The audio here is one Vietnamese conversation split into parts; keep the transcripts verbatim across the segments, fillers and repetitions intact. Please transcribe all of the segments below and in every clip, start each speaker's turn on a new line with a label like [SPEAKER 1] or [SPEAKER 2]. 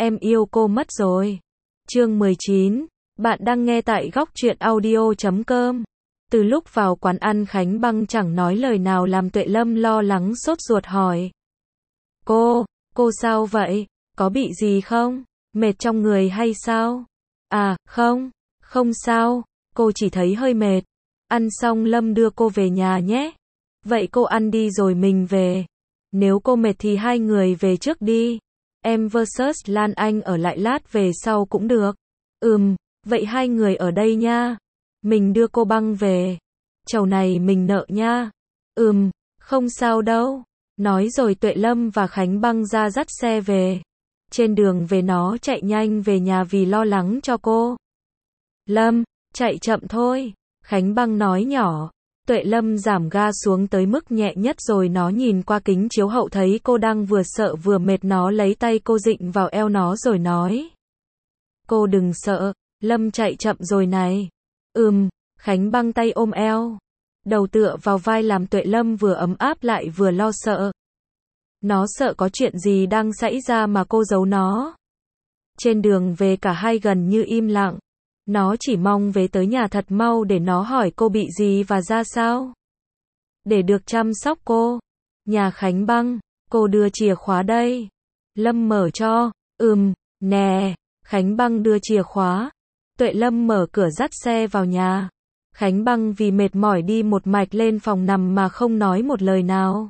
[SPEAKER 1] em yêu cô mất rồi. Chương mười chín. Bạn đang nghe tại góc truyện audio chấm com. Từ lúc vào quán ăn Khánh Băng chẳng nói lời nào làm Tuệ Lâm lo lắng sốt ruột hỏi. Cô, cô sao vậy? Có bị gì không? Mệt trong người hay sao? À, không, không sao, cô chỉ thấy hơi mệt. Ăn xong Lâm đưa cô về nhà nhé. Vậy cô ăn đi rồi mình về. Nếu cô mệt thì hai người về trước đi. Em versus Lan Anh ở lại lát về sau cũng được. Ừm, vậy hai người ở đây nha. Mình đưa cô Băng về. Chầu này mình nợ nha. Ừm, không sao đâu. Nói rồi Tuệ Lâm và Khánh Băng ra dắt xe về. Trên đường về nó chạy nhanh về nhà vì lo lắng cho cô. Lâm, chạy chậm thôi. Khánh Băng nói nhỏ. Tuệ Lâm giảm ga xuống tới mức nhẹ nhất rồi nó nhìn qua kính chiếu hậu thấy cô đang vừa sợ vừa mệt, nó lấy tay cô dịnh vào eo nó rồi nói. Cô đừng sợ, Lâm chạy chậm rồi này. Ừm, Khánh Băng tay ôm eo. Đầu tựa vào vai làm Tuệ Lâm vừa ấm áp lại vừa lo sợ. Nó sợ có chuyện gì đang xảy ra mà cô giấu nó. Trên đường về cả hai gần như im lặng. Nó chỉ mong về tới nhà thật mau để nó hỏi cô bị gì và ra sao. Để được chăm sóc cô. Nhà Khánh Băng, cô đưa chìa khóa đây. Lâm mở cho. Ừm, nè. Khánh Băng đưa chìa khóa. Tuệ Lâm mở cửa dắt xe vào nhà. Khánh Băng vì mệt mỏi đi một mạch lên phòng nằm mà không nói một lời nào.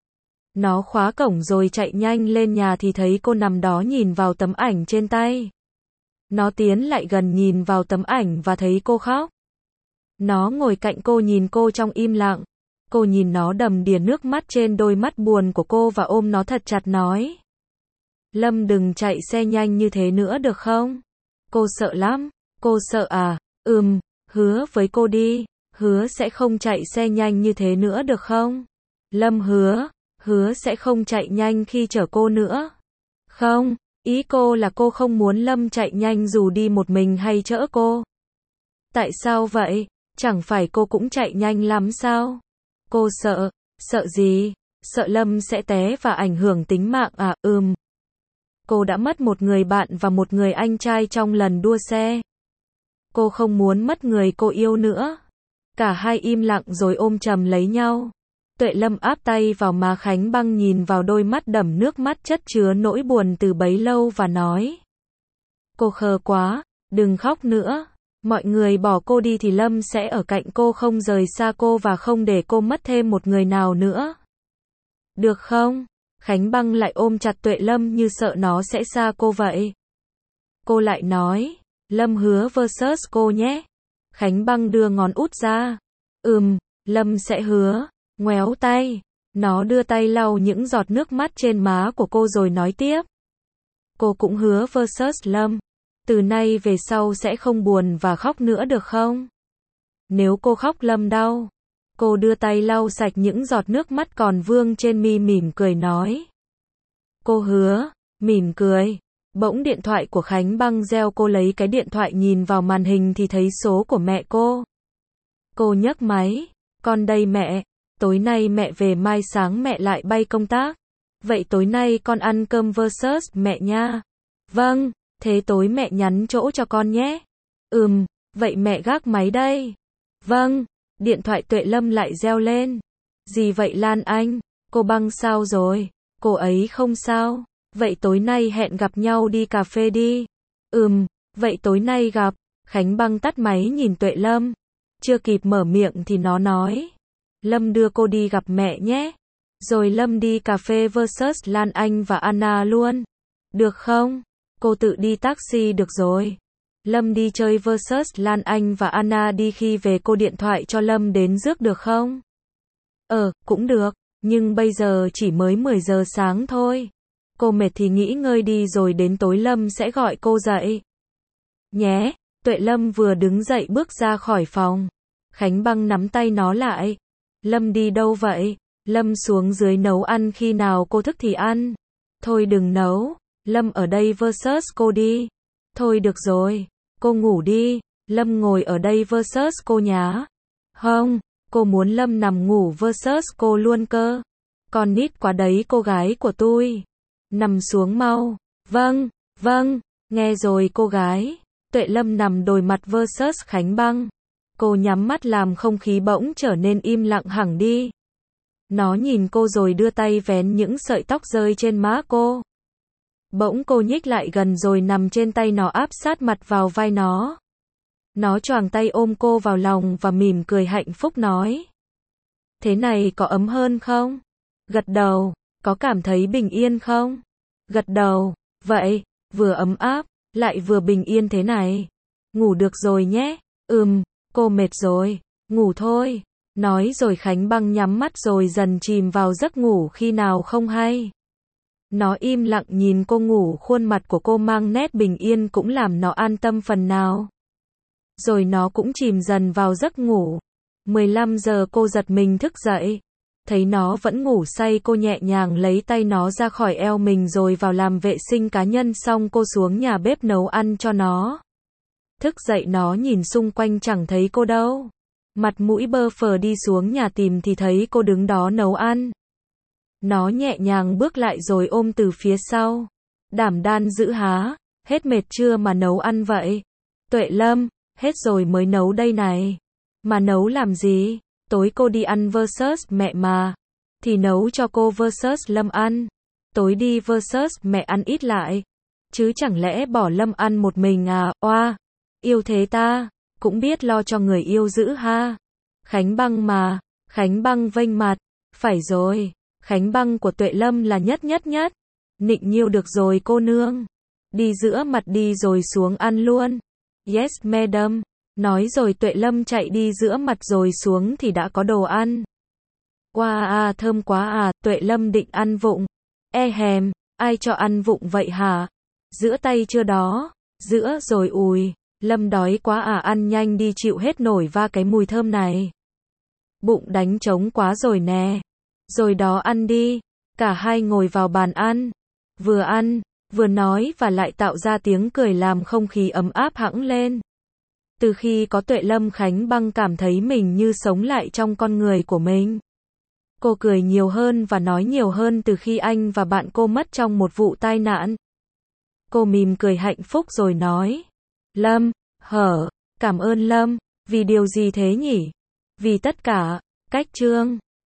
[SPEAKER 1] Nó khóa cổng rồi chạy nhanh lên nhà thì thấy cô nằm đó nhìn vào tấm ảnh trên tay. Nó tiến lại gần nhìn vào tấm ảnh và thấy cô khóc. Nó ngồi cạnh cô nhìn cô trong im lặng. Cô nhìn nó đầm đìa nước mắt trên đôi mắt buồn của cô và ôm nó thật chặt nói. Lâm đừng chạy xe nhanh như thế nữa được không? Cô sợ lắm. Cô sợ à? Ừm, hứa với cô đi. Hứa sẽ không chạy xe nhanh như thế nữa được không? Lâm hứa. Hứa sẽ không chạy nhanh khi chở cô nữa. Không. Ý cô là cô không muốn Lâm chạy nhanh dù đi một mình hay chở cô. Tại sao vậy? Chẳng phải cô cũng chạy nhanh lắm sao? Cô sợ. Sợ gì? Sợ Lâm sẽ té và ảnh hưởng tính mạng à? Ừm. Cô đã mất một người bạn và một người anh trai trong lần đua xe. Cô không muốn mất người cô yêu nữa. Cả hai im lặng rồi ôm chầm lấy nhau. Tuệ Lâm áp tay vào má Khánh Băng nhìn vào đôi mắt đẫm nước mắt chất chứa nỗi buồn từ bấy lâu và nói. Cô khờ quá, đừng khóc nữa. Mọi người bỏ cô đi thì Lâm sẽ ở cạnh cô không rời xa cô và không để cô mất thêm một người nào nữa. Được không? Khánh Băng lại ôm chặt Tuệ Lâm như sợ nó sẽ xa cô vậy. Cô lại nói, Lâm hứa versus cô nhé. Khánh Băng đưa ngón út ra. Ừm, Lâm sẽ hứa. Ngoéo tay. Nó đưa tay lau những giọt nước mắt trên má của cô rồi nói tiếp. Cô cũng hứa versus Lâm. Từ nay về sau sẽ không buồn và khóc nữa được không? Nếu cô khóc Lâm đau. Cô đưa tay lau sạch những giọt nước mắt còn vương trên mi mỉm cười nói. Cô hứa. Mỉm cười. Bỗng điện thoại của Khánh Băng reo, cô lấy cái điện thoại nhìn vào màn hình thì thấy số của mẹ cô. Cô nhấc máy. Con đây mẹ. Tối nay mẹ về, mai sáng mẹ lại bay công tác. Vậy tối nay con ăn cơm versus mẹ nha. Vâng, thế tối mẹ nhắn chỗ cho con nhé. Ừm, vậy mẹ gác máy đây. Vâng, điện thoại Tuệ Lâm lại reo lên. Gì vậy Lan Anh? Cô Băng sao rồi? Cô ấy không sao. Vậy tối nay hẹn gặp nhau đi cà phê đi. Ừm, vậy tối nay gặp. Khánh Băng tắt máy nhìn Tuệ Lâm. Chưa kịp mở miệng thì nó nói. Lâm đưa cô đi gặp mẹ nhé. Rồi Lâm đi cà phê versus Lan Anh và Anna luôn. Được không? Cô tự đi taxi được rồi. Lâm đi chơi versus Lan Anh và Anna đi, khi về cô điện thoại cho Lâm đến rước được không? Ờ, cũng được. Nhưng bây giờ chỉ mới mười giờ sáng thôi. Cô mệt thì nghỉ ngơi đi rồi đến tối Lâm sẽ gọi cô dậy. Nhé. Tuệ Lâm vừa đứng dậy bước ra khỏi phòng. Khánh Băng nắm tay nó lại. Lâm đi đâu vậy? Lâm xuống dưới nấu ăn, khi nào cô thức thì ăn. Thôi đừng nấu. Lâm ở đây versus cô đi. Thôi được rồi. Cô ngủ đi. Lâm ngồi ở đây versus cô nhá. Không, cô muốn Lâm nằm ngủ versus cô luôn cơ. Con nít quá đấy cô gái của tôi. Nằm xuống mau. Vâng. Vâng, nghe rồi cô gái. Tuệ Lâm nằm đồi mặt versus Khánh Băng. Cô nhắm mắt làm không khí bỗng trở nên im lặng hẳn đi. Nó nhìn cô rồi đưa tay vén những sợi tóc rơi trên má cô. Bỗng cô nhích lại gần rồi nằm trên tay nó, áp sát mặt vào vai nó. Nó choàng tay ôm cô vào lòng và mỉm cười hạnh phúc nói. Thế này có ấm hơn không? Gật đầu. Có cảm thấy bình yên không? Gật đầu. Vậy, vừa ấm áp, lại vừa bình yên thế này. Ngủ được rồi nhé. Ừm, cô mệt rồi. Ngủ thôi. Nói rồi Khánh Băng nhắm mắt rồi dần chìm vào giấc ngủ khi nào không hay. Nó im lặng nhìn cô ngủ, khuôn mặt của cô mang nét bình yên cũng làm nó an tâm phần nào. Rồi nó cũng chìm dần vào giấc ngủ. mười lăm giờ cô giật mình thức dậy. Thấy nó vẫn ngủ say, cô nhẹ nhàng lấy tay nó ra khỏi eo mình rồi vào làm vệ sinh cá nhân, xong cô xuống nhà bếp nấu ăn cho nó. Thức dậy nó nhìn xung quanh chẳng thấy cô đâu. Mặt mũi bơ phờ đi xuống nhà tìm thì thấy cô đứng đó nấu ăn. Nó nhẹ nhàng bước lại rồi ôm từ phía sau. Đảm đan dữ há, hết mệt chưa mà nấu ăn vậy? Tuệ Lâm, hết rồi mới nấu đây này. Mà nấu làm gì? Tối cô đi ăn versus mẹ mà. Thì nấu cho cô versus Lâm ăn. Tối đi versus mẹ ăn ít lại. Chứ chẳng lẽ bỏ Lâm ăn một mình à? Oa, yêu thế ta, cũng biết lo cho người yêu dữ ha. Khánh Băng mà. Khánh Băng vênh mặt. Phải rồi, Khánh Băng của Tuệ Lâm là nhất nhất nhất. Nịnh nhiêu được rồi cô nương. Đi giữa mặt đi rồi xuống ăn luôn. Yes madam. Nói rồi Tuệ Lâm chạy đi giữa mặt rồi xuống thì đã có đồ ăn. Wow à, thơm quá à, Tuệ Lâm định ăn vụng. E hèm, ai cho ăn vụng vậy hả? Giữa tay chưa đó. Giữa rồi ùi, Lâm đói quá à, ăn nhanh đi chịu hết nổi va cái mùi thơm này. Bụng đánh trống quá rồi nè. Rồi đó ăn đi. Cả hai ngồi vào bàn ăn. Vừa ăn, vừa nói và lại tạo ra tiếng cười làm không khí ấm áp hẳn lên. Từ khi có Tuệ Lâm, Khánh Băng cảm thấy mình như sống lại trong con người của mình. Cô cười nhiều hơn và nói nhiều hơn từ khi anh và bạn cô mất trong một vụ tai nạn. Cô mỉm cười hạnh phúc rồi nói. Lâm, hở, cảm ơn Lâm. Vì điều gì thế nhỉ? Vì tất cả. Cách chương